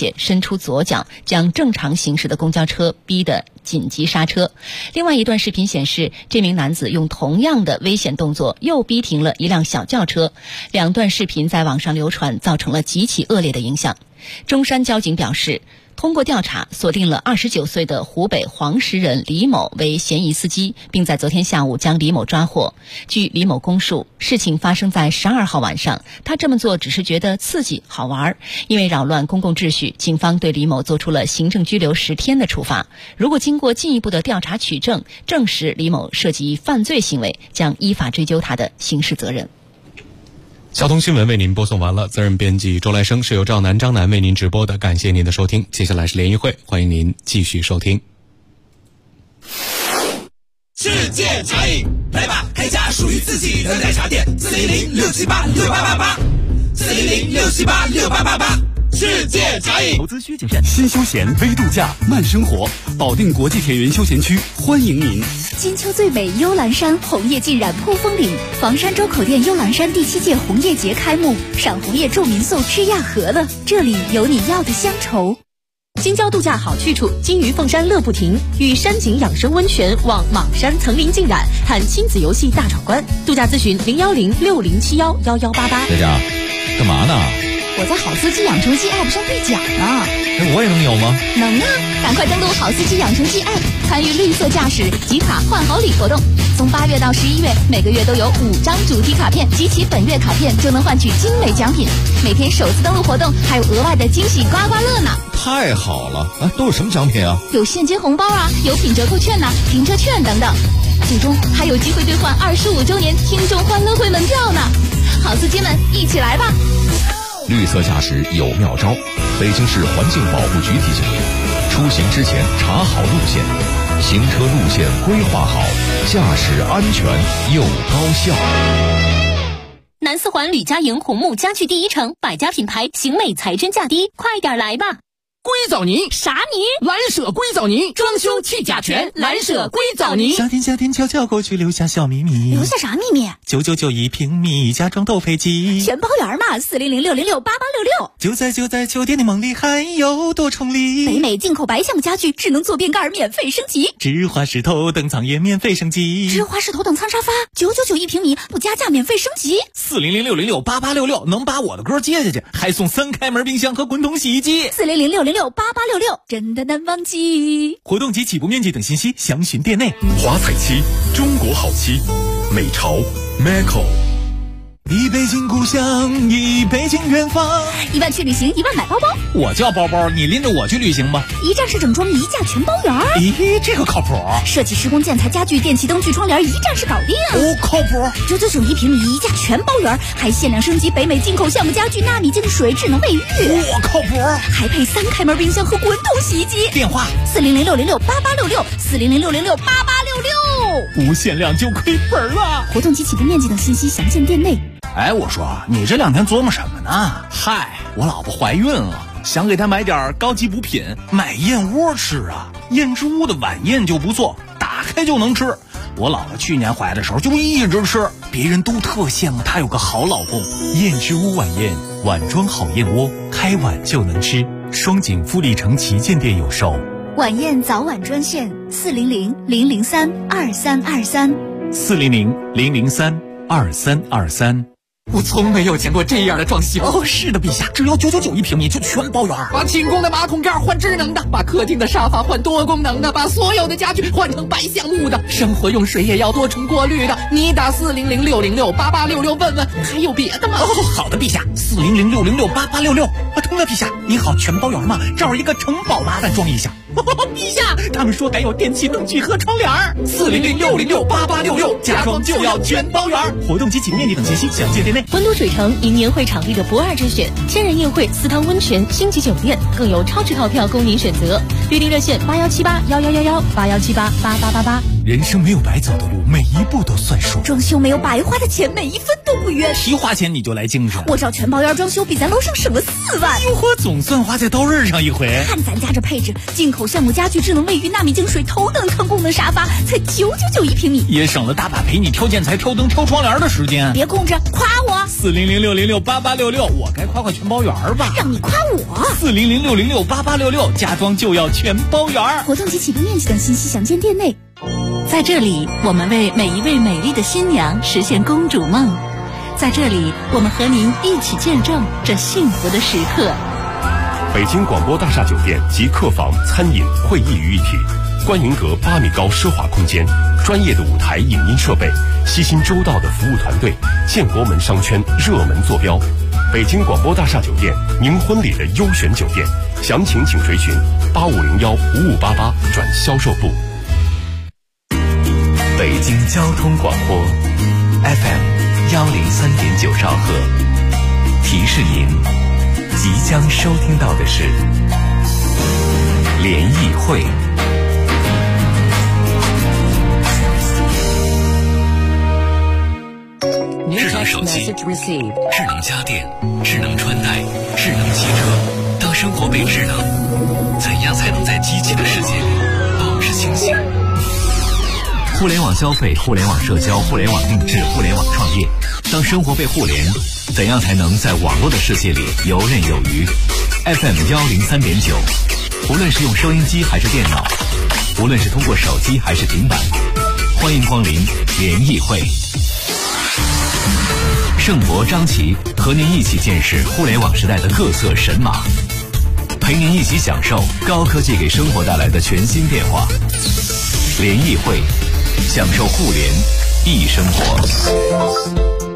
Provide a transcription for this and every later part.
且伸出左脚将正常行驶的公交车逼得紧急刹车。另外一段视频显示，这名男子用同样的危险动作又逼停了一辆小轿车。两段视频在网上流传，造成了极其恶劣的影响。中山交警表示，通过调查锁定了29岁的湖北黄石人李某为嫌疑司机，并在昨天下午将李某抓获。据李某供述，事情发生在12号晚上，他这么做只是觉得刺激好玩，因为扰乱公共秩序，警方对李某做出了行政拘留10天的处罚。如果经过进一步的调查取证，证实李某涉及犯罪行为，将依法追究他的刑事责任。 交通新闻为您播送完了，责任编辑周来生，是由赵楠、张楠为您直播的，感谢您的收听。接下来是联谊会，欢迎您继续收听。 世界茶饮，来吧，开家属于自己的奶茶店，400-678-6888，400-678-6888。世界茶饮， 投资需谨慎，新休闲微度假慢生活，保定国际铁云休闲区欢迎您。 金秋最美幽兰山，红叶尽染扑风岭。房山周口店幽兰山第7届红叶节开幕，赏红叶住民宿吃亚河了，这里有你要的乡愁。 京郊度假好去处，金鱼凤山乐不停，与山景养生温泉望莽山层林尽染，看亲子游戏大闯关。度假咨询010-6071-1188。 佳佳，干嘛呢？ 我在好司机养成记 App 上兑奖呢。 那我也能有吗？ 能啊，赶快登录好司机养成记 App， 参与绿色驾驶集卡换好礼活动。从8月到11月，每个月都有5张主题卡片，集齐本月卡片就能换取精美奖品。每天首次登录活动还有额外的惊喜刮刮乐呢。 太好了啊！都有什么奖品啊？ 有现金红包啊，有品折扣券呐、停车券等等。最终还有机会兑换25周年听众欢乐会门票呢。好司机们，一起来吧！ 绿色驾驶有妙招，北京市环境保护局提醒您：出行之前查好路线，行车路线规划好，驾驶安全又高效。 南四环吕家营红木家具第1城，百家品牌，型美材真价低，快点来吧！ 硅藻泥啥泥？ 蓝舍硅藻泥，装修去甲醛，蓝舍硅藻泥。 夏天悄悄过去，留下小秘密。 留下啥秘密 ？999一平米，家装都配齐， 全包圆嘛，400-606-8866。 就在酒店的梦里，还有多重礼。 北美进口白橡木家具，智能坐便盖免费升级， 芝华士头等舱也免费升级， 芝华士头等舱沙发999一平米，不加价免费升级。 400-606-8866能把我的歌接下去，还送3开门冰箱和滚筒洗衣机。 400-606-8866真的难忘记。 活动及起步面积等信息详询店内。 华彩漆，中国好漆，美潮 Maco。 一北京故乡，一北京远方。 1万去旅行，1万买包包。 我叫包包，你拎着我去旅行吧。 一站式整装，一价全包圆。 咦，这个靠谱。 设计施工建材家具电器灯具窗帘，一站式搞定。 哦，靠谱。 999一平米，一价全包圆，还限量升级北美进口橡木家具，纳米净水，智能卫浴。 我靠谱。 还配3开门冰箱和滚筒洗衣机。 电话 400-606-8866，400-606-8866。 无限量就亏本了。 活动及起步面积等信息详见店内。 哎，我说你这2天琢磨什么呢？ 嗨，我老婆怀孕了，想给她买点高级补品，买燕窝吃啊。燕之屋的晚宴就不错，打开就能吃。我老婆去年怀的时候就一直吃，别人都特羡慕她有个好老公。燕之屋晚宴，碗装好燕窝，开碗就能吃。双井富力城旗舰店有售。 晚宴早晚专线400-003-2323 400-003-2323。我从没有见过这样的装修。哦，是的，陛下，只要999一平米就全包圆。 把寝宫的马桶盖换智能的，把客厅的沙发换多功能的，把所有的家具换成白橡木的，生活用水也要多重过滤的。你打400-606-8866问问，还有别的吗？ 哦，好的，陛下，400-606-8866。通了，陛下，你好，全包圆吗？这儿一个城堡，麻烦装一下。陛下，他们说改有电器灯具和窗帘。 400-606-8866，家装就要全包圆。 活动及起步面积等信息详见店内。 温都水城迎年会场地的不二之选，天然宴会、4汤温泉、星级酒店，更有超值套票供您选择。预订热线81781111，81788888。 人生没有白走的路，每一步都算数。 装修没有白花的钱，每一分都不冤。 提花钱你就来精神， 我找全包院装修比咱楼上省了4万。 哟呵，总算花在刀刃上一回。 看咱家这配置，进口橡木家具、智能卫浴、纳米净水、头等坑功能沙发，才999一平米， 也省了大把陪你挑建材、挑灯、挑窗帘的时间。 别空着，夸我 400-606-8866，我该夸夸全包园吧？ 让你夸我。 400-606-8866，家装就要全包园。 活动及启动面积等信息详见店内。 在这里，我们为每一位美丽的新娘实现公主梦。在这里，我们和您一起见证这幸福的时刻。 北京广播大厦酒店集客房、餐饮、会议于一体，观云阁8米高奢华空间，专业的舞台影音设备，悉心周到的服务团队，建国门商圈热门坐标。北京广播大厦酒店，您婚礼的优选酒店，详情请垂询8501-5588转销售部。 北京交通广播 FM103.9兆赫，提示您即将收听到的是联谊会。 智能手机、智能家电、智能穿戴、智能汽车，当生活被智能，怎样才能在机器的世界里保持清醒？ 互联网消费、互联网社交、互联网定制、互联网创业，当生活被互联，怎样才能在网络的世界里游刃有余？ FM103.9，无论是用收音机还是电脑，无论是通过手机还是平板，欢迎光临联谊会。盛博、张琪和您一起见识互联网时代的各色神马，陪您一起享受高科技给生活带来的全新变化。联谊会，享受互联易生活。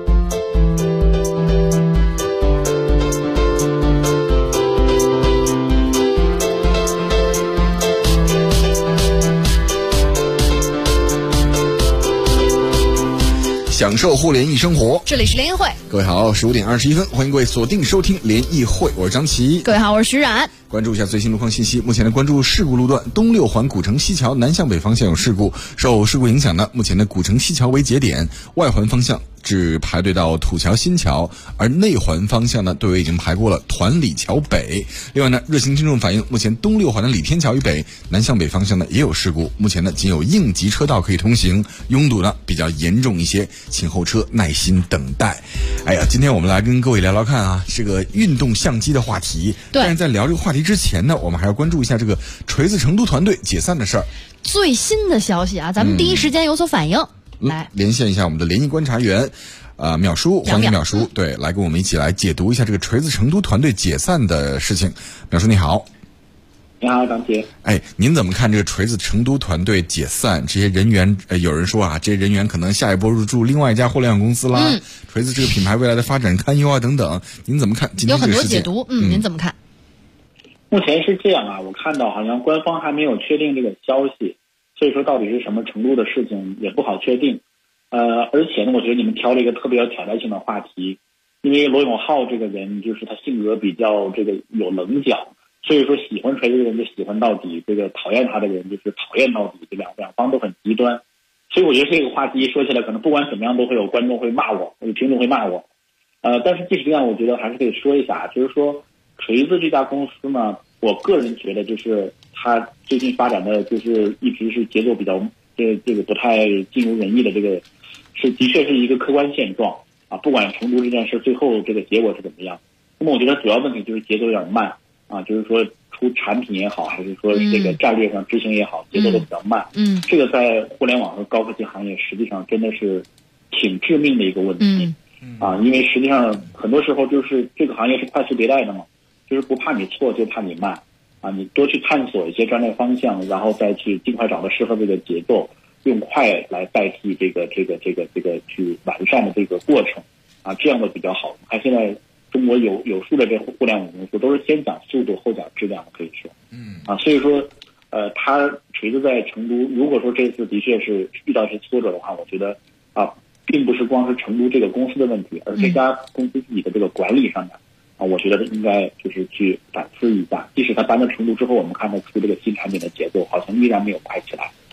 享受互联易生活， 这里是联谊会。 各位好，15点21分，欢迎各位锁定收听联谊会，我是张琪。 各位好，我是徐冉。 关注一下最新路况信息。目前的关注事故路段，东6环古城西桥南向北方向有事故，受事故影响呢，目前的古城西桥为节点，外环方向只排队到土桥新桥，而内环方向呢，队伍已经排过了团里桥北。另外呢，热心听众反映，目前东6环的李天桥以北南向北方向呢也有事故，目前呢仅有应急车道可以通行，拥堵呢比较严重一些，请后车耐心等待。哎呀，今天我们来跟各位聊聊看啊，这个运动相机的话题。 对。 但是在聊这个话题之前呢，我们还要关注一下这个锤子成都团队解散的事儿。 最新的消息啊，咱们第一时间有所反应。来连线一下我们的联谊观察员，淼叔，欢迎淼叔，对，来跟我们一起来解读一下这个锤子成都团队解散的事情。淼叔你好。 你好，张杰。 哎，您怎么看这个锤子成都团队解散？这些人员，有人说啊，这些人员可能下一波入驻另外一家互联网公司啦。锤子这个品牌未来的发展堪忧啊，等等，您怎么看？今天有很多解读，您怎么看？ 目前是这样啊，我看到好像官方还没有确定这个消息，所以说到底是什么程度的事情也不好确定。而且呢，我觉得你们挑了一个特别有挑战性的话题，因为罗永浩这个人就是他性格比较这个有棱角。所以说喜欢锤子的人就喜欢到底，这个讨厌他的人就是讨厌到底，这两方都很极端。所以我觉得这个话题说起来可能不管怎么样都会有观众会骂我，有听众会骂我。但是即使这样，我觉得还是可以说一下，就是说锤子这家公司呢，我个人觉得就是他最近发展的就是一直是节奏比较这个不太尽如人意的，这个是的确是一个客观现状啊。不管成都这件事最后这个结果是怎么样，那么我觉得主要问题就是节奏有点慢。啊，就是说出产品也好，还是说这个战略上执行也好，节奏都比较慢。这个在互联网和高科技行业实际上真的是挺致命的一个问题。啊，因为实际上很多时候就是这个行业是快速迭代的嘛，就是不怕你错，就怕你慢。啊，你多去探索一些战略方向，然后再去尽快找到适合这个节奏，用快来代替这个去完善的这个过程。啊，这样的比较好。看现在。中国有数的这互联网公司都是先讲速度后讲质量的，可以说，所以说，他锤子在成都，如果说这次的确是遇到一些挫折的话，我觉得啊，并不是光是成都这个公司的问题，而这家公司自己的这个管理上面啊，我觉得应该就是去反思一下。即使他搬到成都之后，我们看得出这个新产品的节奏好像依然没有快起来。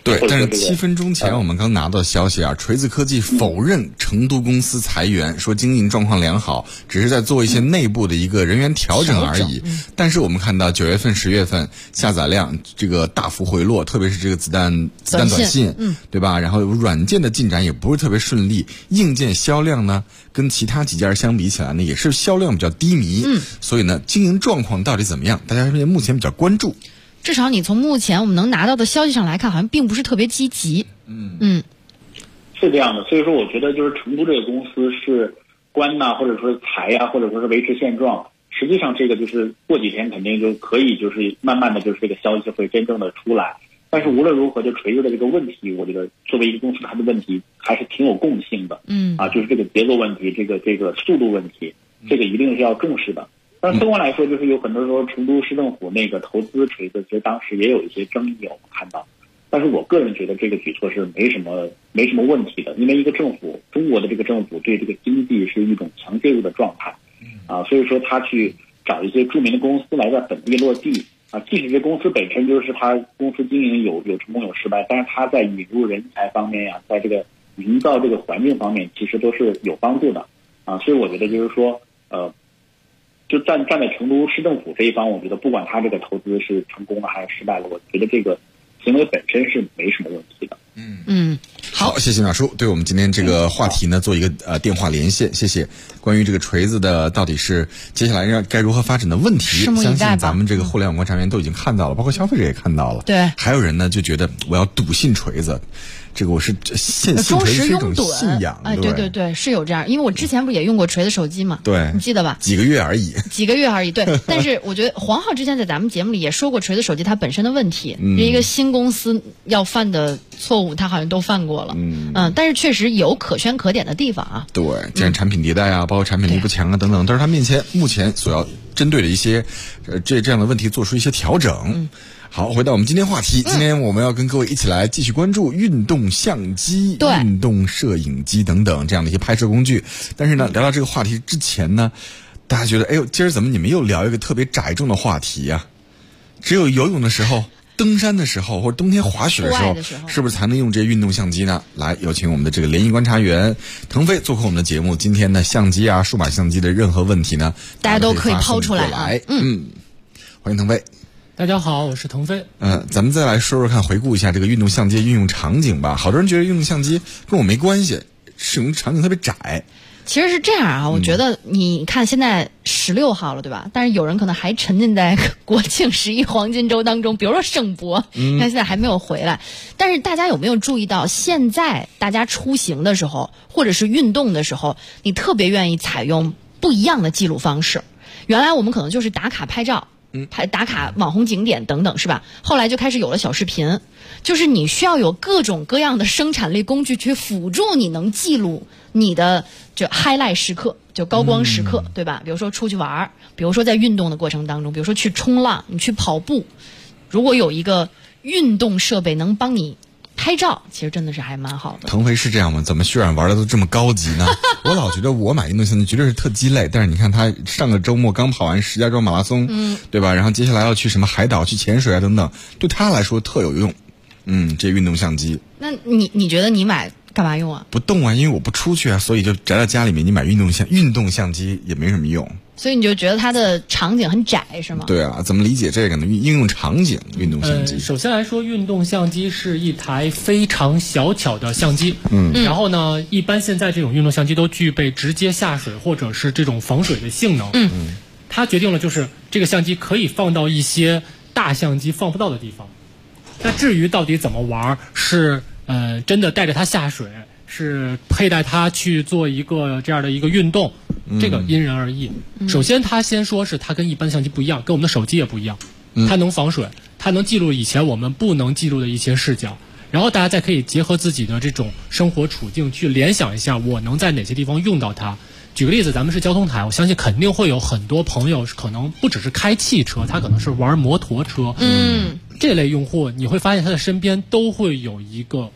对，但是7分钟前我们刚拿到消息啊，锤子科技否认成都公司裁员，说经营状况良好，只是在做一些内部的一个人员调整而已。但是我们看到9月份、10月份下载量这个大幅回落，特别是这个子弹短信，对吧？然后软件的进展也不是特别顺利，硬件销量呢跟其他几家相比起来呢，也是销量比较低迷。所以呢，经营状况到底怎么样？大家目前比较关注。 至少你从目前我们能拿到的消息上来看，好像并不是特别积极。 是这样的。所以说，我觉得就是成都这个公司是关呐，或者说裁呀，或者说是维持现状。实际上，这个就是过几天肯定就可以，就是慢慢的就是这个消息会真正的出来。但是无论如何，就锤子的这个问题，我觉得作为一个公司，它的问题还是挺有共性的。就是这个节奏问题，这个速度问题，这个一定是要重视的。但是客观来说，就是有很多说成都市政府那个投资锤子，其实当时也有一些争议，我们看到。但是我个人觉得这个举措是没什么问题的，因为一个政府，中国的这个政府对这个经济是一种强介入的状态，所以说他去找一些著名的公司来在本地落地，即使这公司本身就是他公司经营有成功有失败，但是他在引入人才方面呀，在这个营造这个环境方面，其实都是有帮助的，所以我觉得就是说，就站在成都市政府这一方，我觉得不管他这个投资是成功了还是失败了，我觉得这个行为本身是没什么问题的。 好，谢谢马叔对我们今天这个话题呢做一个电话连线，谢谢。关于这个锤子的到底是接下来该如何发展的问题，相信咱们这个互联网观察员都已经看到了，包括消费者也看到了。 对， 还有人呢就觉得我要笃信锤子。这个我是信忠实拥趸，信仰。 对，是有这样，因为我之前不也用过锤子手机嘛？ 对， 你记得吧？ 几个月而已。 对。但是我觉得黄浩之前在咱们节目里也说过锤子手机它本身的问题，一个新公司要犯的错误，它好像都犯过了。但是确实有可圈可点的地方啊。 对，既然产品迭代啊，包括产品力不强啊等等，都是它目前所要针对的一些这样的问题做出一些调整。好，回到我们今天话题，今天我们要跟各位一起来继续关注运动相机、运动摄影机等等这样的一些拍摄工具。但是呢，聊到这个话题之前呢，大家觉得，哎呦，今儿怎么你们又聊一个特别窄重的话题呀？只有游泳的时候、登山的时候或者冬天滑雪的时候，是不是才能用这些运动相机呢？来，有请我们的这个联谊观察员腾飞做客我们的节目。今天呢，相机啊、数码相机的任何问题呢， 大家都可以抛出来。 欢迎腾飞。 大家好，我是腾飞。 咱们再来说看，回顾一下这个运动相机运用场景吧。好多人觉得运动相机跟我没关系，使用场景特别窄。 其实是这样啊，我觉得你看现在16号了，对吧？但是有人可能还沉浸在国庆11黄金周当中，比如说圣博，看现在还没有回来。但是大家有没有注意到，现在大家出行的时候，或者是运动的时候，你特别愿意采用不一样的记录方式。原来我们可能就是打卡拍照。打卡网红景点等等，是吧？后来就开始有了小视频，就是你需要有各种各样的生产力工具去辅助你能记录你的就 highlight 时刻，就高光时刻，对吧？比如说出去玩，比如说在运动的过程当中，比如说去冲浪，你去跑步，如果有一个运动设备能帮你拍照，其实真的是还蛮好的。 腾飞是这样吗？怎么渲染玩的都这么高级呢？我老觉得我买运动相机绝对是特鸡肋，但是你看他上个周末刚跑完石家庄马拉松，对吧？然后接下来要去什么海岛去潜水啊等等，对他来说特有用。这运动相机。 那你觉得你买干嘛用啊？ 不动啊，因为我不出去啊，所以就宅在家里面。你买运动相机也没什么用。 所以你就觉得它的场景很窄是吗？ 对啊，怎么理解这个呢？应用场景，运动相机。 首先来说，运动相机是一台非常小巧的相机。然后呢，一般现在这种运动相机都具备直接下水或者是这种防水的性能。它决定了就是这个相机可以放到一些大相机放不到的地方。那至于到底怎么玩，是真的带着它下水，是佩戴它去做一个这样的一个运动，这个因人而异。首先它先说是它跟一般相机不一样，跟我们的手机也不一样，它能防水，它能记录以前我们不能记录的一些视角，然后大家再可以结合自己的这种生活处境去联想一下我能在哪些地方用到它。举个例子，咱们是交通台，我相信肯定会有很多朋友可能不只是开汽车，他可能是玩摩托车。这类用户你会发现他的身边都会有一个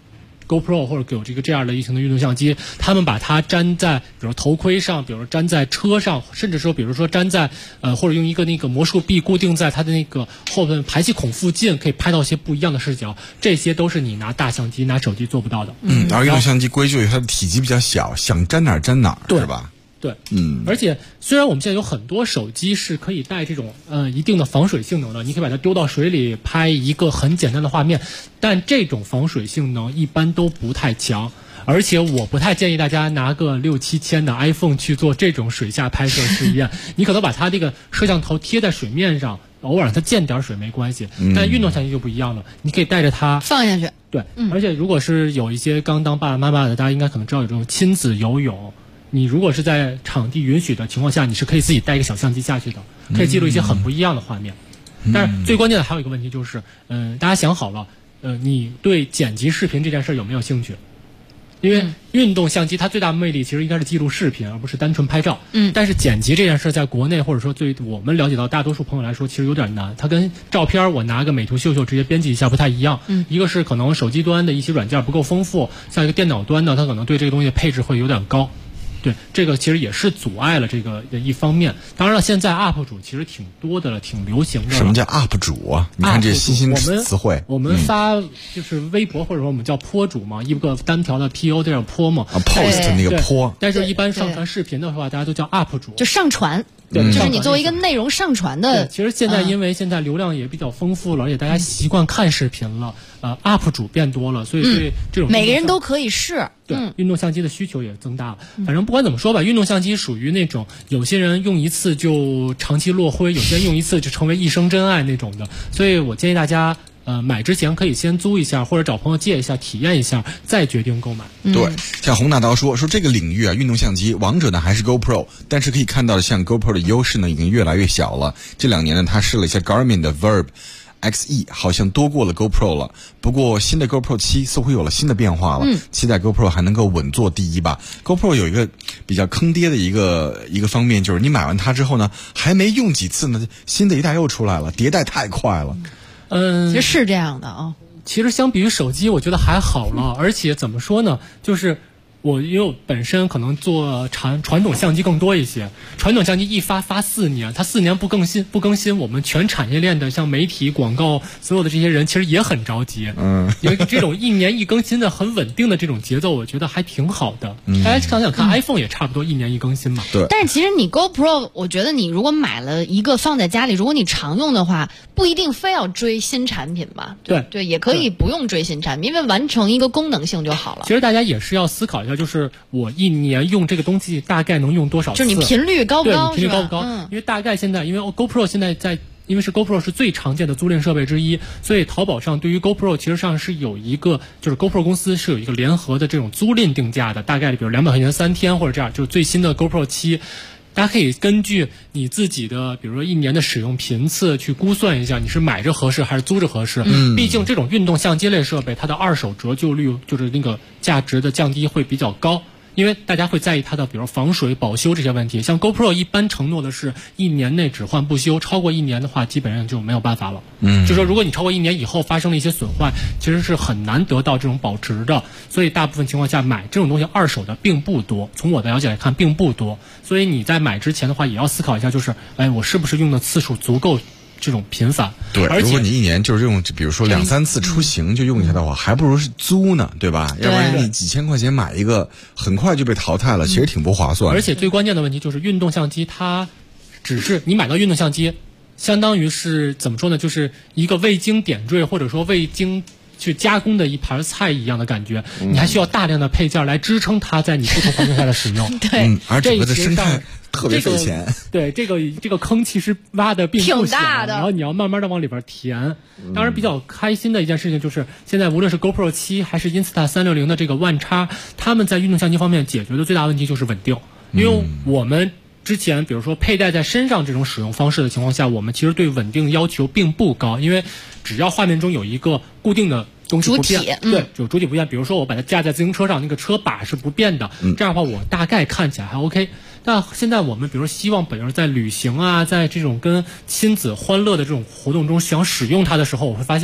GoPro 或者有这样的一型的运动相机，他们把它粘在比如头盔上，比如粘在车上，甚至说比如说粘在或者用一个那个魔术臂固定在它的那个后面排气孔附近，可以拍到一些不一样的视角，这些都是你拿大相机拿手机做不到的。 而运动相机归咎于它的体积比较小，想粘哪儿粘哪儿，是吧？ 对，而且虽然我们现在有很多手机是可以带这种一定的防水性能的，你可以把它丢到水里拍一个很简单的画面，但这种防水性能一般都不太强，而且我不太建议大家拿个6-7千的 iPhone 去做这种水下拍摄试验。你可能把它这个摄像头贴在水面上，偶尔让它溅点水没关系，但运动相机就不一样了，你可以带着它放下去。 对，而且如果是有一些刚当爸爸妈妈的，大家应该可能知道有这种亲子游泳。你如果是在场地允许的情况下，你是可以自己带一个小相机下去的，可以记录一些很不一样的画面。但是最关键的还有一个问题就是，大家想好了，你对剪辑视频这件事有没有兴趣？因为运动相机它最大的魅力其实应该是记录视频，而不是单纯拍照。但是剪辑这件事在国内或者说对我们了解到大多数朋友来说，其实有点难。它跟照片我拿个美图秀秀直接编辑一下不太一样。一个是可能手机端的一些软件不够丰富，像一个电脑端的，它可能对这个东西的配置会有点高。对，这个其实也是阻碍了这个的一方面。当然了，现在 UP 主其实挺多的了，挺流行的了。 什么叫 UP 主啊？你看这新兴词汇。 我们发就是微博或者说我们叫坡主嘛，一个单条的 PO 这叫坡嘛。 post 那个坡。 但是一般上传视频的话，大家都叫 UP 主。 就上传。 对， 就是你作为一个内容上传的。 其实现在因为现在流量也比较丰富了，而且大家习惯看视频了，UP 主变多了，所以对这种每个人都可以试。 对，运动相机的需求也增大了。反正不管怎么说吧，运动相机属于那种有些人用一次就长期落灰，有些人用一次就成为一生真爱那种的。所以我建议大家买之前可以先租一下，或者找朋友借一下体验一下，再决定购买。 对，像洪大刀说这个领域啊，运动相机王者呢还是 GoPro， 但是可以看到像 GoPro 的优势呢已经越来越小了。这2年呢，他试了一下 Garmin 的 Verb XE， 好像多过了 GoPro 了。不过新的 GoPro 7似乎有了新的变化了，期待 GoPro 还能够稳坐第一吧。GoPro 有一个比较坑爹的一个方面，就是你买完它之后呢，还没用几次呢，新的一代又出来了，迭代太快了。 其实是这样的啊。 其实相比于手机，我觉得还好了，而且怎么说呢，就是因为我本身可能做传统相机更多一些，传统相机一发4年，它4年不更新，我们全产业链的像媒体、广告所有的这些人其实也很着急。因为这种1年1更新的很稳定的这种节奏，我觉得还挺好的。大家想想看，iPhone 也差不多1年1更新嘛。 对。 但是其实你 GoPro， 我觉得你如果买了一个放在家里，如果你常用的话，不一定非要追新产品吧。对，也可以不用追新产品，因为完成一个功能性就好了。 其实大家也是要思考一下，就是我1年用这个东西大概能用多少次？ 就是你频率高不高？ 对，频率高不高？因为大概现在，因为 GoPro 现在因为是 GoPro 是最常见的租赁设备之一，所以淘宝上对于 GoPro 其实上是有一个，就是 GoPro 公司是有一个联合的这种租赁定价的，大概比如200块钱3天或者这样，就是最新的 GoPro 7。大家可以根据你自己的，比如说1年的使用频次去估算一下，你是买着合适还是租着合适。毕竟这种运动相机类设备，它的二手折旧率就是那个价值的降低会比较高。因为大家会在意它的比如防水保修这些问题，像 GoPro 一般承诺的是1年内只换不修，超过1年的话基本上就没有办法了。就说如果你超过1年以后发生了一些损坏，其实是很难得到这种保值的，所以大部分情况下买这种东西二手的并不多，从我的了解来看并不多，所以你在买之前的话也要思考一下，就是我是不是用的次数足够这种频繁。 对，如果你1年就是用比如说2、3次出行就用一下的话，还不如是租呢，对吧？要不然你几千块钱买一个很快就被淘汰了，其实挺不划算。 而且最关键的问题就是运动相机，它只是你买到运动相机相当于是怎么说呢，就是一个未经点缀或者说未经去加工的一盘菜一样的感觉，你还需要大量的配件来支撑它在你不同环境下的使用。 对， 而整个的生态特别费钱。 对，这个坑其实挖的并不小， 挺大的， 然后你要慢慢的往里边填。当然比较开心的一件事情就是，现在无论是 GoPro 7还是 Insta360的这个万叉，他们在运动相机方面解决的最大问题就是稳定。因为我们之前比如说佩戴在身上这种使用方式的情况下，我们其实对稳定要求并不高，因为只要画面中有一个固定的东西不变，对，有主体不变。比如说我把它架在自行车上，那个车把是不变的，这样的话我大概看起来还 OK。但现在我们比如说希望，比如在旅行啊，在这种跟亲子欢乐的这种活动中想使用它的时候，我会发现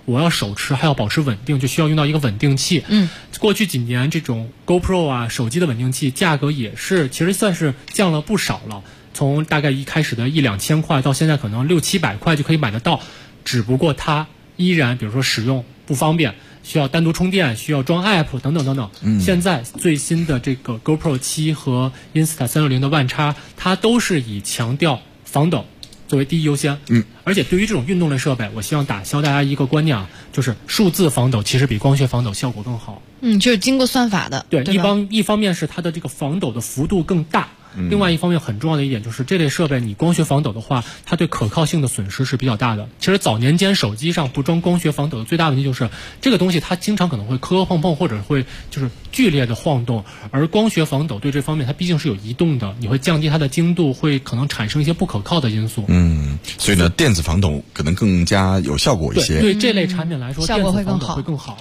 我要手持还要保持稳定，就需要用到一个稳定器。过去几年这种 GoPro 啊手机的稳定器价格也是其实算是降了不少了，从大概一开始的1-2千块到现在可能600-700块就可以买得到，只不过它依然比如说使用不方便，需要单独充电，需要装 app 等等等等。现在最新的这个 GoPro 7和 Insta360的万叉，它都是以强调防抖作为第一优先。而且对于这种运动类设备，我希望打消大家一个观念啊，就是数字防抖其实比光学防抖效果更好。 就是经过算法的。 对，一方面是它的这个防抖的幅度更大。另外一方面很重要的一点就是这类设备你光学防抖的话，它对可靠性的损失是比较大的。其实早年间手机上不装光学防抖的最大问题就是这个东西它经常可能会磕磕碰碰，或者会就是剧烈的晃动，而光学防抖对这方面它毕竟是有移动的，你会降低它的精度，会可能产生一些不可靠的因素。 所以呢电子防抖可能更加有效果一些。 对这类产品来说， 效果会电子防抖会更好。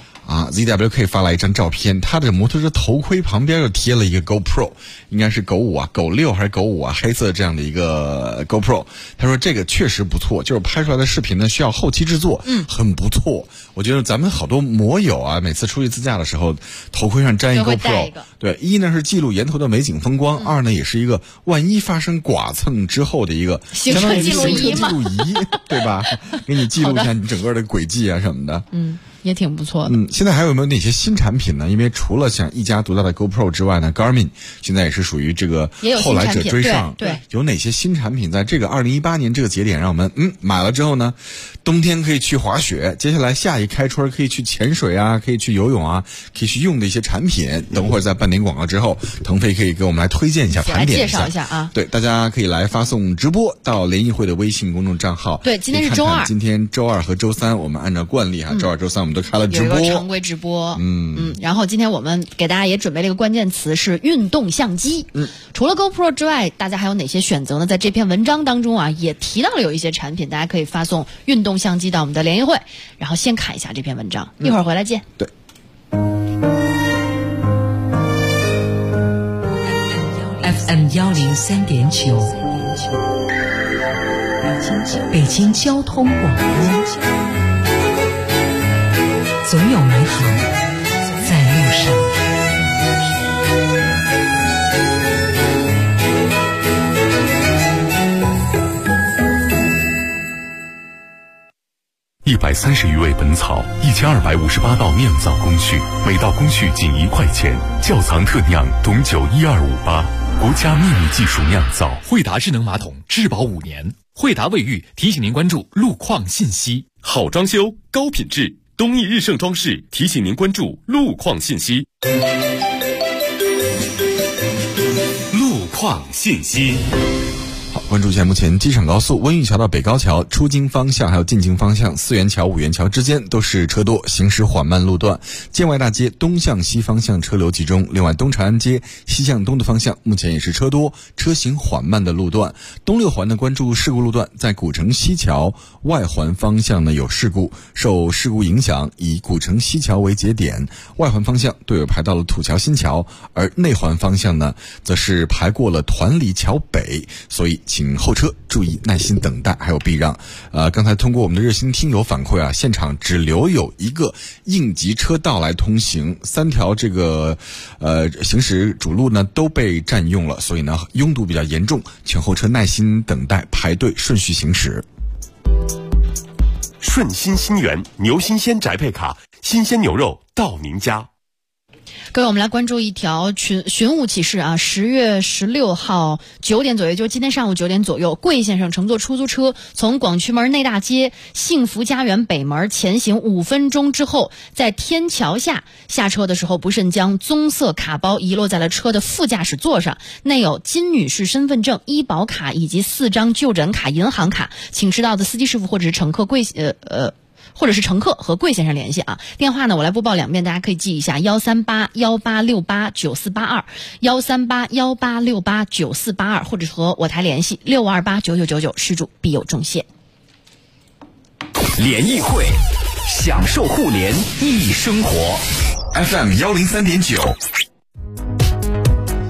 ZWK 发来一张照片，他的摩托车头盔旁边又贴了一个 GoPro， 应该是狗5啊、狗6还是狗5啊，黑色这样的一个 GoPro。他说这个确实不错，就是拍出来的视频呢需要后期制作，很不错。我觉得咱们好多摩友啊，每次出去自驾的时候，头盔上粘一个 GoPro， 对，一呢是记录沿途的美景风光，二呢也是一个万一发生剐蹭之后的一个行车记录仪嘛， 对吧？给你记录一下你整个的轨迹啊什么的。 也挺不错的。 现在还有没有哪些新产品呢？因为除了像一家独大的 GoPro 之外呢 ，Garmin 现在也是属于这个后来者追上。 对， 有哪些新产品在这个2018年这个节点让我们买了之后呢，冬天可以去滑雪，接下来下一开春可以去潜水啊，可以去游泳啊，可以去用的一些产品。等会儿在半点广告之后，腾飞可以给我们来推荐一下、盘点一下、 介绍一下啊。 对，大家可以来发送直播到联谊会的微信公众账号。 对，今天是周二， 今天周二和周三我们按照惯例周二、周三我们都开了直播。 常规直播，然后今天我们给大家也准备了一个关键词是运动相机。除了 GoPro 之外，大家还有哪些选择呢？在这篇文章当中啊，也提到了有一些产品，大家可以发送运动相机到我们的联谊会，然后先看一下这篇文章，一会儿回来见。 对。 FM 103.9，北京交通广播。总有美好在路上。 130余味本草，1258道酿造工序，每道工序仅1块钱。窖藏特酿董酒12588，国家秘密技术酿造。 惠达智能马桶质保5年。惠达卫浴提醒您关注路况信息。 好装修，高品质。东益日盛装饰提醒您关注路况信息。路况信息。 好，关注一下目前机场高速温榆桥到北高桥出京方向还有进京方向4元桥、5元桥之间都是车多，行驶缓慢路段。建外大街东向西方向车流集中，另外东长安街西向东的方向目前也是车多，车行缓慢的路段。东六环呢关注事故路段，在古城西桥外环方向呢有事故，受事故影响，以古城西桥为节点，外环方向队友排到了土桥新桥，而内环方向呢则是排过了团里桥北，所以请后车注意耐心等待还有避让。刚才通过我们的热心听友反馈啊，现场只留有一个应急车道来通行，3条这个行驶主路呢都被占用了，所以呢拥堵比较严重，请后车耐心等待排队顺序行驶。 顺心新源牛新鲜宅配卡，新鲜牛肉到您家。 各位，我们来关注一条寻物启事啊！10月16号9点左右，就是今天上午9点左右，桂先生乘坐出租车从广渠门内大街幸福家园北门前行5分钟之后，在天桥下下车的时候，不慎将棕色卡包遗落在了车的副驾驶座上，内有金女士身份证、医保卡以及4张就诊卡、银行卡，请知道的司机师傅或者是乘客或者是乘客和桂先生联系啊。电话呢，我来播报2遍，大家可以记一下：13818689482，13818689482，或者是和我台联系65289999，施主必有重谢。 联谊会，享受互联易生活。 FM 103.9。好，本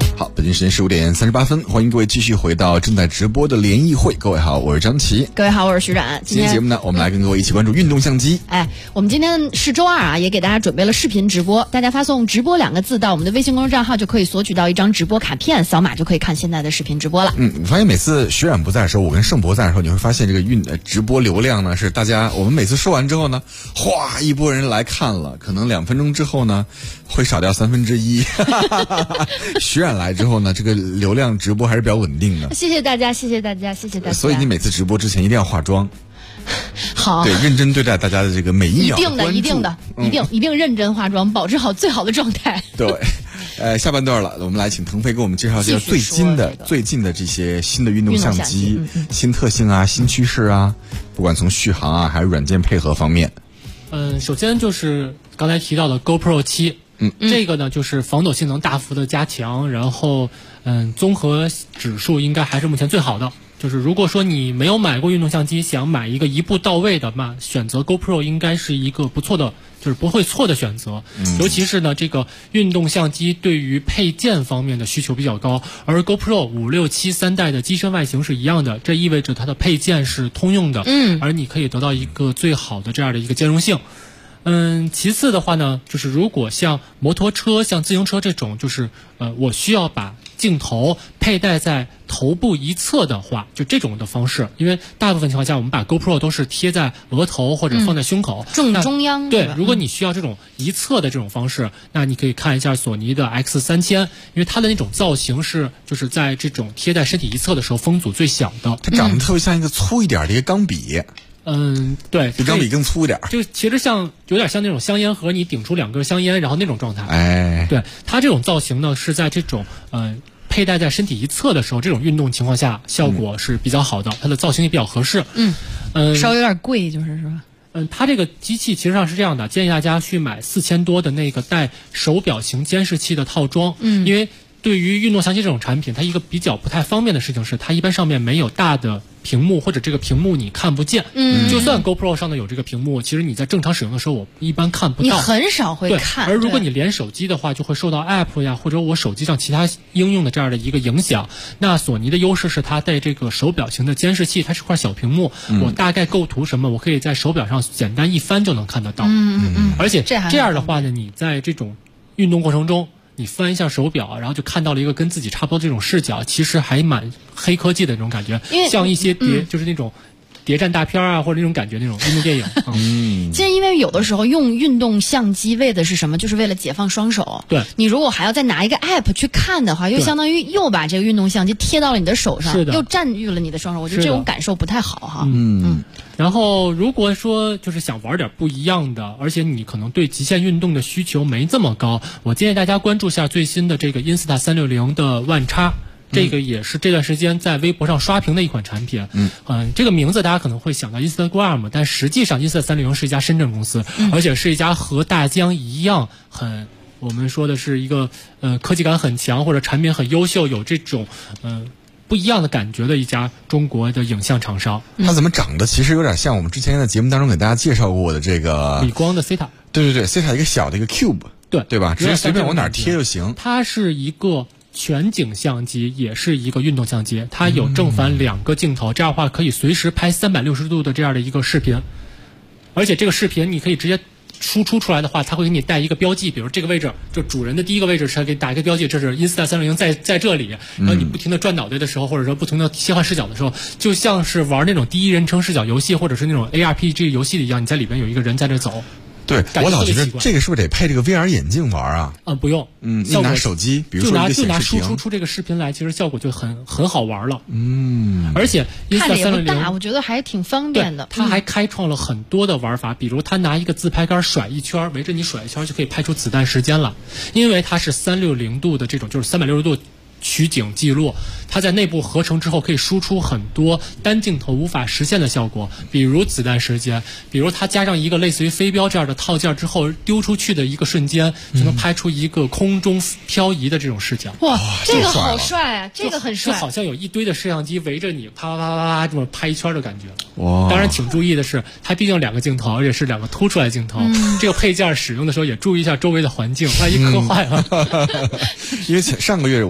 北京时间15点38分，欢迎各位继续回到正在直播的联谊会。各位好，我是张琪。 各位好，我是徐冉。 今天节目呢，我们来跟各位一起关注运动相机。 我们今天是周二啊，也给大家准备了视频直播，大家发送直播2个字到我们的微信公众账号，就可以索取到一张直播卡片，扫码就可以看现在的视频直播了。 我发现每次徐冉不在的时候，我跟盛博在的时候，你会发现这个直播流量呢是大家，我们每次说完之后呢，哗一波人来看了，可能2分钟之后呢会少掉1/3。徐冉来之后呢，这个流量直播还是比较稳定的。 谢谢大家，谢谢大家，谢谢大家。 所以你每次直播之前一定要化妆。 好， 对，认真对待大家的这个每一秒的关注。 一定认真化妆，保持好最好的状态。 对，下半段了，我们来请腾飞给我们介绍一下最近的这些新的运动相机、新特性啊、新趋势啊，不管从续航啊还是软件配合方面。 首先就是刚才提到的 GoPro 7。这个呢就是防抖性能大幅的加强，然后综合指数应该还是目前最好的。就是如果说你没有买过运动相机，想买一个一步到位的嘛，选择 GoPro 应该是一个不错的，就是不会错的选择。尤其是呢，这个运动相机对于配件方面的需求比较高，而 GoPro 5、6、7 3代的机身外形是一样的，这意味着它的配件是通用的，而你可以得到一个最好的这样的一个兼容性。其次的话呢，就是如果像摩托车、像自行车这种，就是我需要把镜头佩戴在头部一侧的话，就这种的方式，因为大部分情况下我们把 GoPro 都是贴在额头或者放在胸口， 正中央。 对，如果你需要这种一侧的这种方式，那你可以看一下索尼的 X3000，因为它的那种造型是就是在这种贴在身体一侧的时候风阻最小的。 它长得特别像一个粗一点的一个钢笔。 对， 比钢笔更粗一点， 就其实有点像那种香烟盒，你顶出2根香烟，然后那种状态。对，它这种造型呢是在这种佩戴在身体一侧的时候，这种运动情况下效果是比较好的，它的造型也比较合适。 稍微有点贵，就是是吧？ 它这个机器其实上是这样的，建议大家去买4000多的那个带手表型监视器的套装，因为对于运动相机这种产品，它一个比较不太方便的事情是，它一般上面没有大的屏幕，或者这个屏幕你看不见。就算 GoPro 上的有这个屏幕，其实你在正常使用的时候，我一般看不到。 你很少会看。 而如果你连手机的话，就会受到 App 呀，或者我手机上其他应用的这样的一个影响。那索尼的优势是它带这个手表型的监视器，它是块小屏幕，我大概构图什么，我可以在手表上简单一翻就能看得到。而且这样的话呢，你在这种运动过程中，你翻一下手表，然后就看到了一个跟自己差不多这种视角，其实还蛮黑科技的那种感觉，像一些就是那种谍战大片啊，或者那种感觉，那种运动电影。 其实因为有的时候用运动相机为的是什么？就是为了解放双手。 对， 你如果还要再拿一个 app 去看的话，又相当于又把这个运动相机贴到了你的手上，又占据了你的双手。我觉得这种感受不太好哈。 然后如果说就是想玩点不一样的，而且你可能对极限运动的需求没这么高，我建议大家关注一下最新的这个 Insta360的万叉。这个也是这段时间在微博上刷屏的一款产品。这个名字大家可能会想到 Instagram， 但实际上 Insta360是一家深圳公司，而且是一家和大疆一样我们说的是一个科技感很强，或者产品很优秀，有这种不一样的感觉的一家中国的影像厂商。 它怎么长得其实有点像我们之前在节目当中给大家介绍过的这个理光的 Theta。 对 Theta 一个小的一个 Cube， 对吧？直接随便往哪儿贴就行。 它是一个全景相机，也是一个运动相机，它有正反2个镜头，这样的话可以随时拍360度的这样的一个视频，而且这个视频你可以直接输出出来的话，它会给你带一个标记，比如这个位置就主人的第一个位置是给你打一个标记，这是 Insta360在这里，然后你不停的转脑袋的时候，或者说不停的切换视角的时候，就像是玩那种第一人称视角游戏，或者是那种 ARPG 游戏一样，你在里边有一个人在这走。 对，我老觉得这个是不是得配这个 VR 眼镜玩啊？ 不用， 你拿手机，比如说就拿输出这个视频来，其实效果就很好玩了。而且看着也不大，我觉得还挺方便的。 它还开创了很多的玩法，比如它拿一个自拍杆甩一圈，围着你甩一圈就可以拍出子弹时间了，因为它是360度的这种，就是360度取景记录，它在内部合成之后可以输出很多单镜头无法实现的效果，比如子弹时间，比如它加上一个类似于飞镖这样的套件之后丢出去的一个瞬间，就能拍出一个空中漂移的这种视角。 哇，这个好帅啊，这个很帅， 就好像有一堆的摄像机围着你啪啪啪啪啪这么拍一圈的感觉。哇！当然挺注意的是，它毕竟2个镜头，而且是2个凸出来镜头，这个配件使用的时候也注意一下周围的环境，万一磕坏了。 因为上个月我参加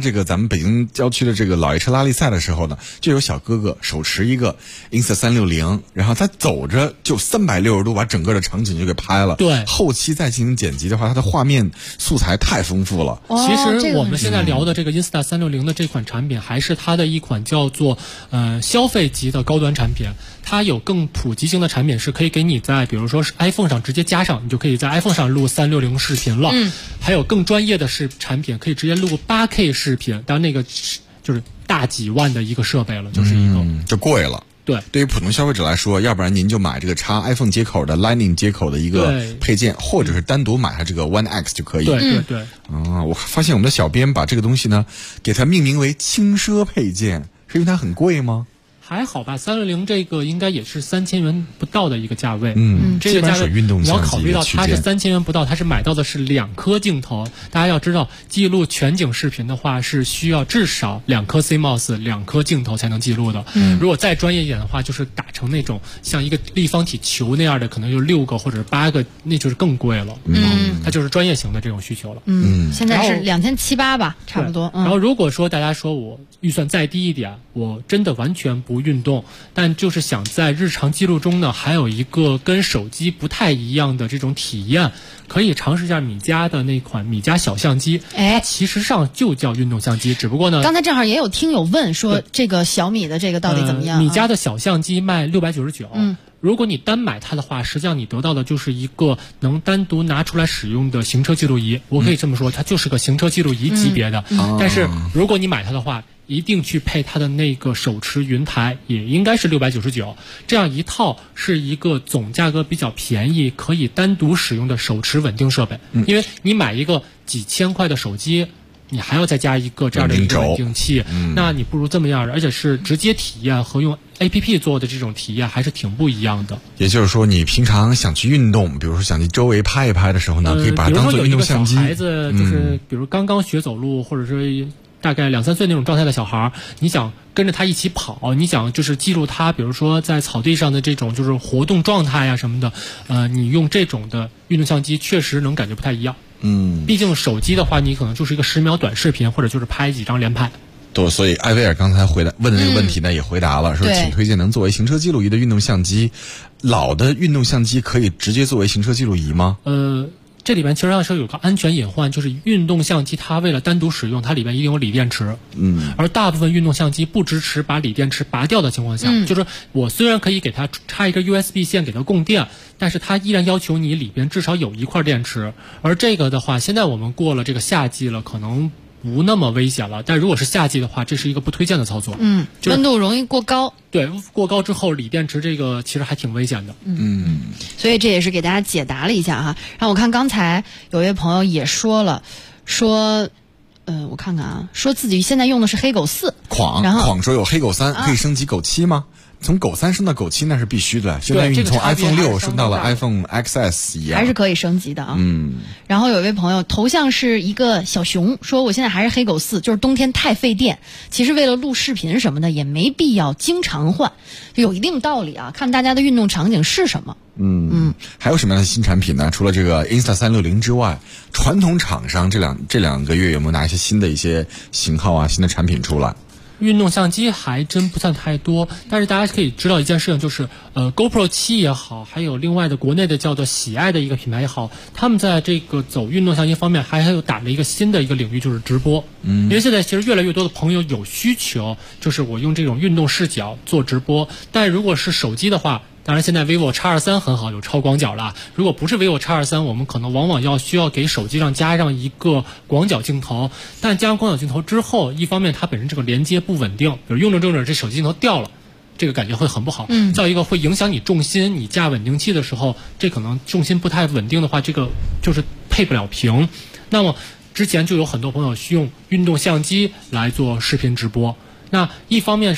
这个咱们北京郊区的这个老爷车拉力赛的时候呢，就有小哥哥手持一个 Insta360，然后他走着就360度把整个的场景就给拍了。 对， 后期再进行剪辑的话，它的画面素材太丰富了。 其实我们现在聊的这个 Insta360的这款产品，还是它的一款叫做消费级的高端产品。它有更普及性的产品，是可以给你在比如说是 iPhone 上直接加上，你就可以在 iPhone 上录360视频了。还有更专业的产品，可以直接录 8K 视频，当然那个就是大几万的一个设备了，就是一个就贵了。 对， 对于普通消费者来说，要不然您就买这个插 iPhone 接口的 Lightning 接口的一个配件，或者是单独买它这个 One X 就可以。 对。 我发现我们的小编把这个东西呢，给它命名为轻奢配件，是因为它很贵吗？ 还好吧，360这个应该也是3000元不到的一个价位。这个价位你要考虑到它是3000元不到，它是买到的是2颗镜头。大家要知道，记录全景视频的话是需要至少2颗 CMOS 2颗镜头才能记录的。如果再专业一点的话，就是打成那种像一个立方体球那样的，可能有6个或者8个，那就是更贵了。它就是专业型的这种需求了。 现在是2700吧，差不多。 然后如果说大家说我预算再低一点，我真的完全不运动，但就是想在日常记录中呢，还有一个跟手机不太一样的这种体验，可以尝试一下米家的那款米家小相机。它其实上就叫运动相机，只不过呢， 刚才正好也有听友问说这个小米的这个到底怎么样？ 米家的小相机卖699。如果你单买它的话，实际上你得到的就是一个能单独拿出来使用的行车记录仪。我可以这么说，它就是个行车记录仪级别的。但是如果你买它的话，一定去配它的那个手持云台，也应该是699。这样一套是一个总价格比较便宜，可以单独使用的手持稳定设备。因为你买一个几千块的手机，你还要再加一个这样的一个稳定器，那你不如这么样的，而且是直接体验和用 APP 做的这种体验还是挺不一样的。 也就是说，你平常想去运动，比如说想去周围拍一拍的时候呢，可以把它当做运动相机。 比如说有一个小孩子，就是比如刚刚学走路，或者是大概2、3岁那种状态的小孩，你想跟着他一起跑，你想就是记录他，比如说在草地上的这种就是活动状态呀什么的，你用这种的运动相机确实能感觉不太一样。毕竟手机的话，你可能就是一个10秒短视频，或者就是拍几张连拍。 对，所以艾薇儿刚才问的这个问题呢，也回答了，说请推荐能作为行车记录仪的运动相机。老的运动相机可以直接作为行车记录仪吗？ 这里边其实上是有个安全隐患，就是运动相机它为了单独使用，它里边一定有锂电池。而大部分运动相机不支持把锂电池拔掉的情况下，就是我虽然可以给它插一根 USB 线给它供电，但是它依然要求你里边至少有一块电池。而这个的话，现在我们过了这个夏季了，可能不那么危险了，但如果是夏季的话，这是一个不推荐的操作。 温度容易过高。 对，过高之后锂电池这个其实还挺危险的。 所以这也是给大家解答了一下哈。然后我看刚才有位朋友也说了，说我看看啊，说自己现在用的是黑狗4， 狂说有黑狗3，可以升级狗7吗？从狗3升到狗7那是必须的，相当于你从 iPhone 6升到了 iPhone XS 一样， 还是可以升级的啊。然后有位朋友头像是一个小熊，说我现在还是黑狗4，就是冬天太费电，其实为了录视频什么的也没必要经常换，有一定道理啊，看大家的运动场景是什么。 还有什么样的新产品呢？除了这个 Insta360之外，传统厂商这两个月有没有拿一些新的一些型号啊、新的产品出来？ 运动相机还真不算太多，但是大家可以知道一件事情，就是GoPro 7也好，还有另外的国内的叫做喜爱的一个品牌也好，他们在这个走运动相机方面还有打了一个新的一个领域，就是直播。因为现在其实越来越多的朋友有需求，就是我用这种运动视角做直播，但如果是手机的话，当然现在 vivo X23 很好，有超广角了。如果不是 vivo X23，我们可能往往需要给手机上加上一个广角镜头，但加上广角镜头之后，一方面它本身这个连接不稳定，比如用着这手机镜头掉了，这个感觉会很不好。再一个会影响你重心，你架稳定器的时候，这可能重心不太稳定的话，这个就是配不了屏。那么之前就有很多朋友用运动相机来做视频直播，那一方面是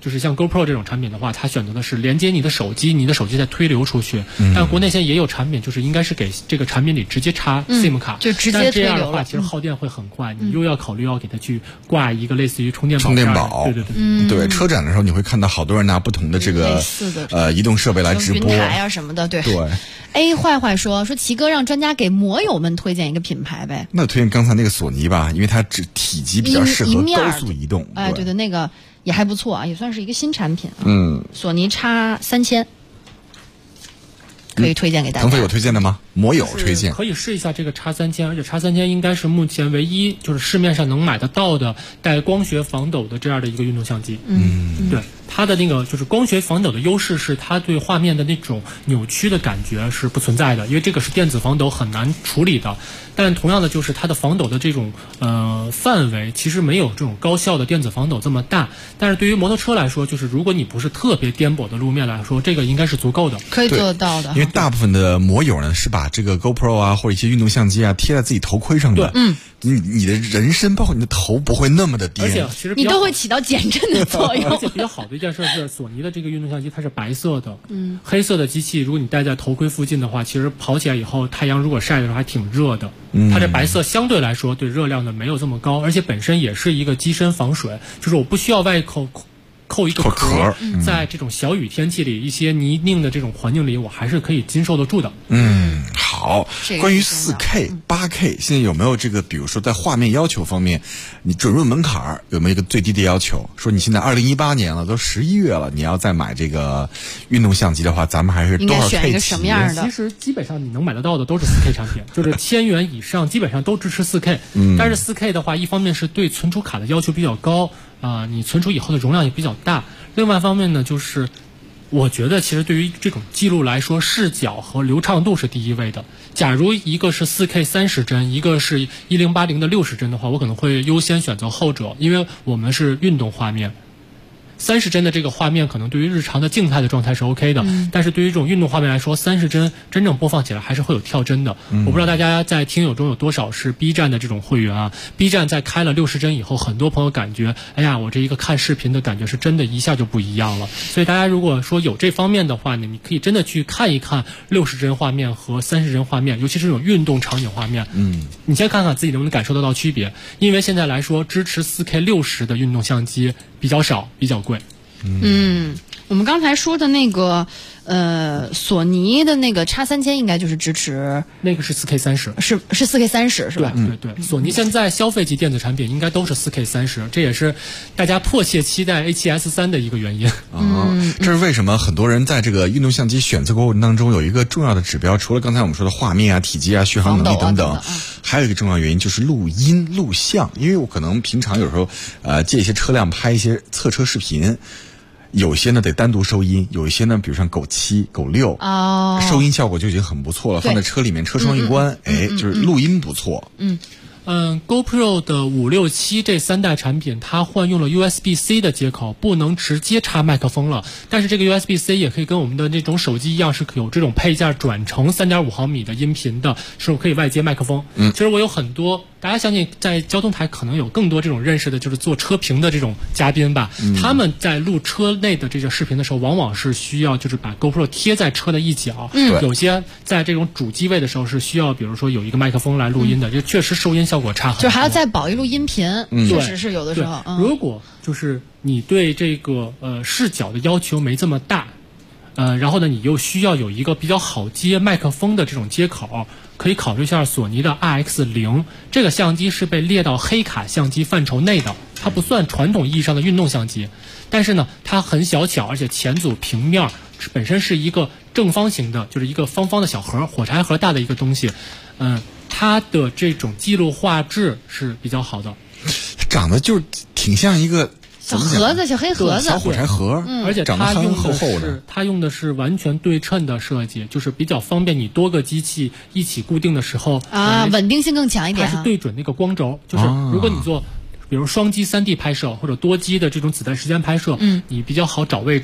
就是像 GoPro 这种产品的话，它选择的是连接你的手机，你的手机再推流出去。但国内现在也有产品，就是应该是给这个产品里直接插 SIM 卡， 就直接但这样的话，其实耗电会很快，你又要考虑要给它去挂一个类似于充电宝。对对对， 对，车展的时候你会看到好多人拿不同的这个移动设备来直播， 云台啊什么的。对。A 坏坏说齐哥让专家给摩友们推荐一个品牌呗。 那推荐刚才那个索尼吧，因为它体积比较适合高速移动。 对，那个也还不错啊，也算是一个新产品。索尼 X3000。可以推荐给大家。 腾飞有推荐的吗？摩友推荐可以试一下这个 X3000，而且 X3000应该是目前唯一就是市面上能买得到的带光学防抖的这样的一个运动相机。对，它的那个就是光学防抖的优势是它对画面的那种扭曲的感觉是不存在的，因为这个是电子防抖很难处理的。但同样的就是它的防抖的这种范围其实没有这种高效的电子防抖这么大，但是对于摩托车来说，就是如果你不是特别颠簸的路面来说，这个应该是足够的， 可以做得到的。 因为大部分的摩友呢是把这个 GoPro 啊或者一些运动相机啊贴在自己头盔上的，你的人身包括你的头不会那么的颠， 而且其实你都会起到减震的作用。 而且比较好的一件事是，索尼的这个运动相机它是白色的，黑色的机器如果你戴在头盔附近的话，其实跑起来以后太阳如果晒的时候还挺热的。它这白色相对来说对热量的没有这么高，而且本身也是一个机身防水，就是我不需要外扣一个壳，在这种小雨天气里，一些泥泞的这种环境里，我还是可以经受得住的。 好。关于4K、8K， 现在有没有这个，比如说在画面要求方面，你准入门槛有没有一个最低的要求？说你现在2018年了，都11月了，你要再买这个运动相机的话，咱们还是多少 K 选一个什么样的？ 其实基本上你能买得到的都是 4K 产品，就是1000元以上基本上都支持 4K。但是 4K 的话，一方面是对存储卡的要求比较高。你存储以后的容量也比较大。另外一方面呢，就是我觉得其实对于这种记录来说，视角和流畅度是第一位的。假如一个是 4K 30帧，一个是1080的60帧的话，我可能会优先选择后者，因为我们是运动画面。30帧的这个画面可能对于日常的静态的状态是 OK 的，但是对于这种运动画面来说，30帧真正播放起来还是会有跳帧的。我不知道大家在听友中有多少是 B 站的这种会员啊 ，B 站在开了60帧以后，很多朋友感觉，哎呀，我这一个看视频的感觉是真的一下就不一样了。所以大家如果说有这方面的话呢，你可以真的去看一看60帧画面和30帧画面，尤其是这种运动场景画面。你先看看自己能不能感受得到区别，因为现在来说支持 4K 60的运动相机比较少，比较贵。 我们刚才说的那个索尼的那个 X3000 应该就是支持， 那个是 4K 30， 是 4K 30是吧？ 对，索尼现在消费级电子产品应该都是 4K 30，这也是大家迫切期待 A7S3 的一个原因。 这是为什么很多人在这个运动相机选择过程当中有一个重要的指标，除了刚才我们说的画面啊、体积啊、续航能力等等，还有一个重要原因就是录音录像。因为我可能平常有时候借一些车辆拍一些测车视频。有些呢得单独收音，有一些呢，比如像狗7、狗6，收音效果就已经很不错了。放在车里面，车窗一关，就是录音不错。 GoPro 的5、6、7这3代产品，它换用了 USB-C 的接口，不能直接插麦克风了。但是这个 USB-C 也可以跟我们的那种手机一样，是有这种配件转成3.5毫米的音频的，是可以外接麦克风。其实我有很多。大家相信在交通台可能有更多这种认识的，就是做车评的这种嘉宾吧。他们在录车内的这个视频的时候，往往是需要就是把 GoPro 贴在车的一角。有些在这种主机位的时候是需要，比如说有一个麦克风来录音的，这确实收音效果差很多。 就还要再保一录音频，确实是有的时候。 如果就是你对这个视角的要求没这么大。然后呢，你又需要有一个比较好接麦克风的这种接口，可以考虑一下索尼的 RX0。这个相机是被列到黑卡相机范畴内的，它不算传统意义上的运动相机，但是呢，它很小巧，而且前组平面本身是一个正方形的，就是一个方方的小盒，火柴盒大的一个东西。它的这种记录画质是比较好的， 长得就挺像一个。 小盒子，小黑盒子， 小火柴盒， 而且它用的是完全对称的设计，就是比较方便你多个机器一起固定的时候稳定性更强一点。 它是对准那个光轴，就是如果你做比如双机3D 拍摄或者多机的这种子弹时间拍摄，你比较好找位置。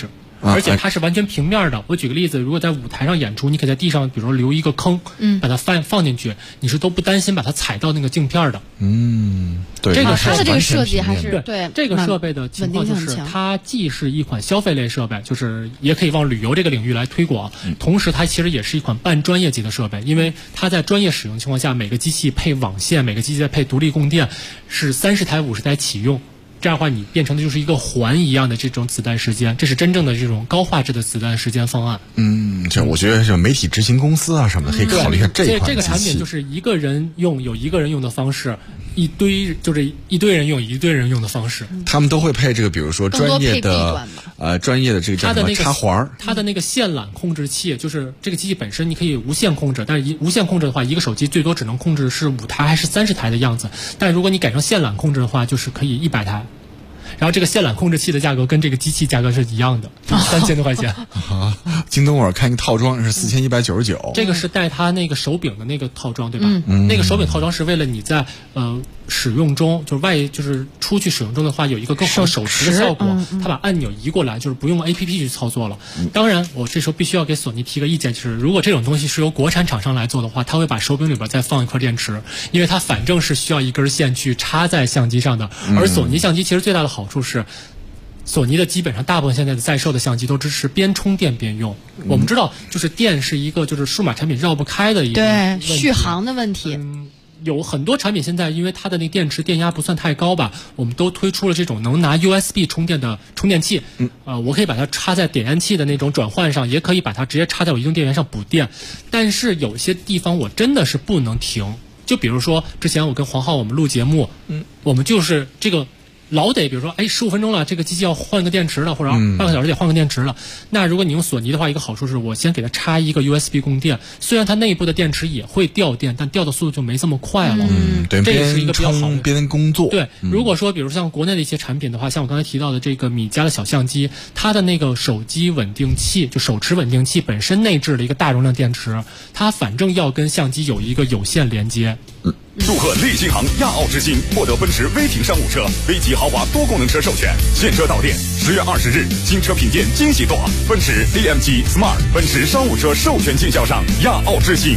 而且它是完全平面的。我举个例子，如果在舞台上演出，你可以在地上，比如说留一个坑，把它放进去，你是都不担心把它踩到那个镜片的。 对， 这个它的这个设计还是对这个设备的情况就是，它既是一款消费类设备，就是也可以往旅游这个领域来推广，同时它其实也是一款半专业级的设备，因为它在专业使用情况下，每个机器配网线，每个机器再配独立供电，是30台50台起用。这样的话，你变成的就是一个环一样的这种子弹时间，这是真正的这种高画质的子弹时间方案。 这我觉得是媒体执行公司啊什么的可以考虑一下这款机器。 这个产品就是一个人用有一个人用的方式，一堆人用一堆人用的方式。 他们都会配这个，比如说专业的这个叫什么插环， 它的那个线缆控制器，就是这个机器本身你可以无线控制，但是无线控制的话，一个手机最多只能控制是5台还是30台的样子。但如果你改成线缆控制的话，就是可以100台。然后这个线缆控制器的价格跟这个机器价格是一样的，3000多块钱。 京东我看一个套装是4199。 这个是带它那个手柄的那个套装，对吧？那个手柄套装是为了你在使用中，就是出去使用中的话，有一个更好的手持的效果。它把按钮移过来，就是不用 APP 去操作了。当然，我这时候必须要给索尼提个意见，就是如果这种东西是由国产厂商来做的话，它会把手柄里边再放一块电池，因为它反正是需要一根线去插在相机上的。而索尼相机其实最大的好处是，索尼的基本上大部分现在的在售的相机都支持边充电边用。我们知道，就是电是一个就是数码产品绕不开的一个续航的问题。 有很多产品现在因为它的那电池电压不算太高吧，我们都推出了这种能拿 USB 充电的充电器。我可以把它插在点烟器的那种转换上，也可以把它直接插在我移动电源上补电。但是有些地方我真的是不能停，就比如说之前我跟黄浩我们录节目，我们就是这个老得比如说15分钟了，这个机器要换个电池了，或者半个小时得换个电池了。那如果你用索尼的话，一个好处是我先给它插一个 USB 供电，虽然它内部的电池也会掉电，但掉的速度就没这么快了。 对， 这也是一个比较好的边工作。 对，如果说比如像国内的一些产品的话，像我刚才提到的这个米家的小相机，它的那个手机稳定器，就手持稳定器本身内置了一个大容量电池，它反正要跟相机有一个有线连接。 祝贺利星行亚奥之星获得奔驰威霆商务车 V 级豪华多功能车授权，现车到店。10月20日，新车品鉴惊喜多，奔驰 AMG Smart 奔驰商务车授权经销商亚奥之星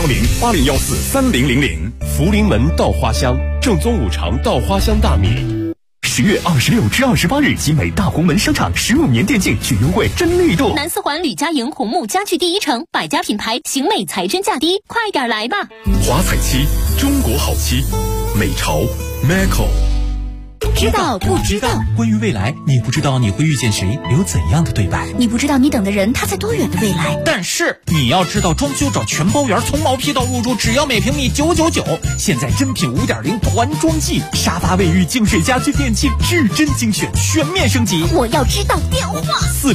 010-8014-3000。 福临门稻花香，正宗五常稻花香大米。 10月26至28日，集美大红门商场15年店庆巨优惠真力度。 南四环吕家营红木家具第一城，百家品牌，型美材真价低，快点来吧！ 华彩漆，中国好漆，美潮 Maco。 知道不知道？ 关于未来，你不知道你会遇见谁，有怎样的对白？ 你不知道你等的人他在多远的未来？ 但是你要知道，装修找全包圆，从毛坯到入住，只要每平米999。现在真品5.0团装季，沙发、卫浴、净水、家居、电器，至臻精选，全面升级。 我要知道电话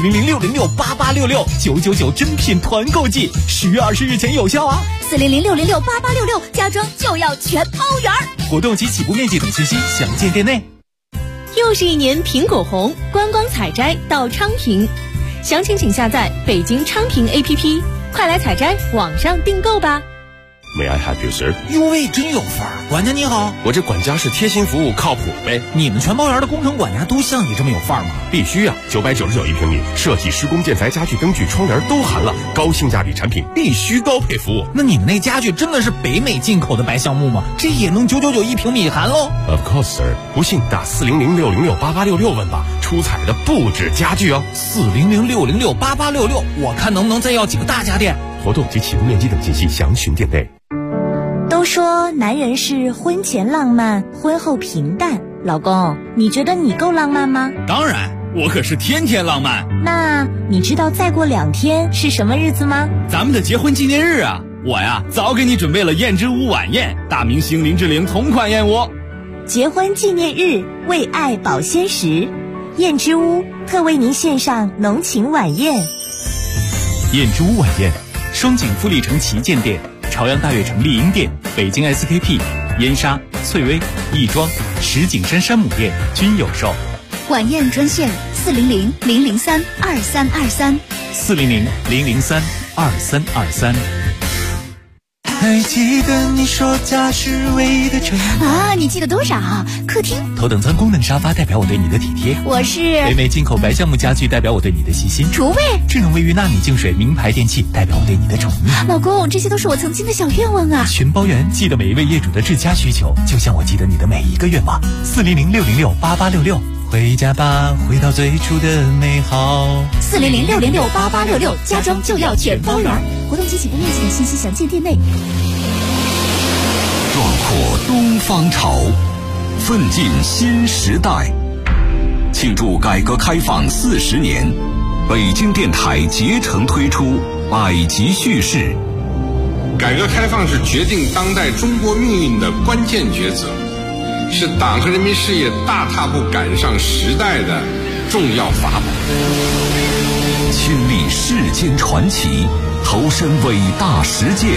400-606-8866，999真品团购季，10月20日前有效啊 ！400-606-8866，家装就要全包圆。 活动及起步面积等信息详见店内。 又是一年苹果红，观光采摘到昌平，详情请下载北京昌平 APP， 快来采摘，网上订购吧。 May I help you, sir？ 哟喂，真有范儿！管家你好， 我这管家是贴心服务，靠谱呗。 你们全包圆的工程管家都像你这么有范儿吗？ 必须啊！999一平米，设计、施工、建材、家具、灯具、窗帘都含了，高性价比产品，必须高配服务。 那你们那家具真的是北美进口的白橡木吗？这也能999一平米含喽 ？Of course, sir。不信打400-606-8866问吧，出彩的不止家具哦。 400-606-8866，我看能不能再要几个大家电。 活动及起步面积等信息详询店内。 都说男人是婚前浪漫，婚后平淡。老公，你觉得你够浪漫吗？ 当然，我可是天天浪漫。 那你知道再过2天是什么日子吗？ 咱们的结婚纪念日啊！我呀，早给你准备了燕之屋晚宴，大明星林志玲同款燕窝。 结婚纪念日，为爱保鲜时，燕之屋特为您献上浓情晚宴。 燕之屋晚宴，双井富力城旗舰店、朝阳大悦城丽婴店、北京 SKP、燕莎、翠微、亦庄、石景山山姆店均有售。 晚宴专线400-003-2323。 400-003-2323。 还记得你说家是唯一的城啊？你记得多少？客厅头等舱功能沙发代表我对你的体贴， 我是北美进口白橡木家具代表我对你的细心， 厨卫智能卫浴纳米净水名牌电器代表我对你的宠溺。 老公，这些都是我曾经的小愿望啊！ 全包圆，记得每一位业主的至佳需求，就像我记得你的每一个愿望。400-606-8866，回家吧，回到最初的美好。 400-606-8866，家装就要全包圆。活动及起步面积的信息详见店内。 壮阔东方潮，奋进新时代。庆祝改革开放40年，北京电台竭诚推出百集叙事。 改革开放是决定当代中国命运的关键抉择，是党和人民事业大踏步赶上时代的重要法宝。 亲历世间传奇，投身伟大实践，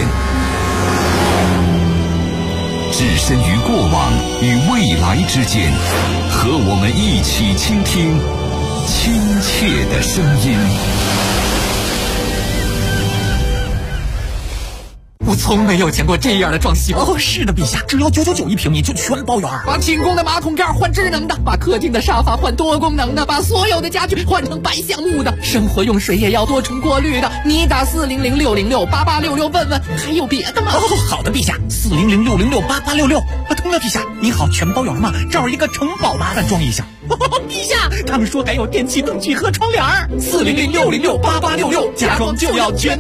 置身于过往与未来之间，和我们一起倾听亲切的声音。 我从没有见过这样的装修。 哦，是的，陛下，只要999一平米就全包圆。 把清宫的马桶盖换智能的，把客厅的沙发换多功能的，把所有的家具换成白橡木的，生活用水也要多重过滤的。你打400-606-8866问问，还有别的吗？ 哦，好的，陛下，400-606-8866。对了，陛下，您好，全包圆吗？这儿有一个城堡，麻烦装一下。陛下，他们说还有电器灯具和窗帘。400-606-8866，家装就要全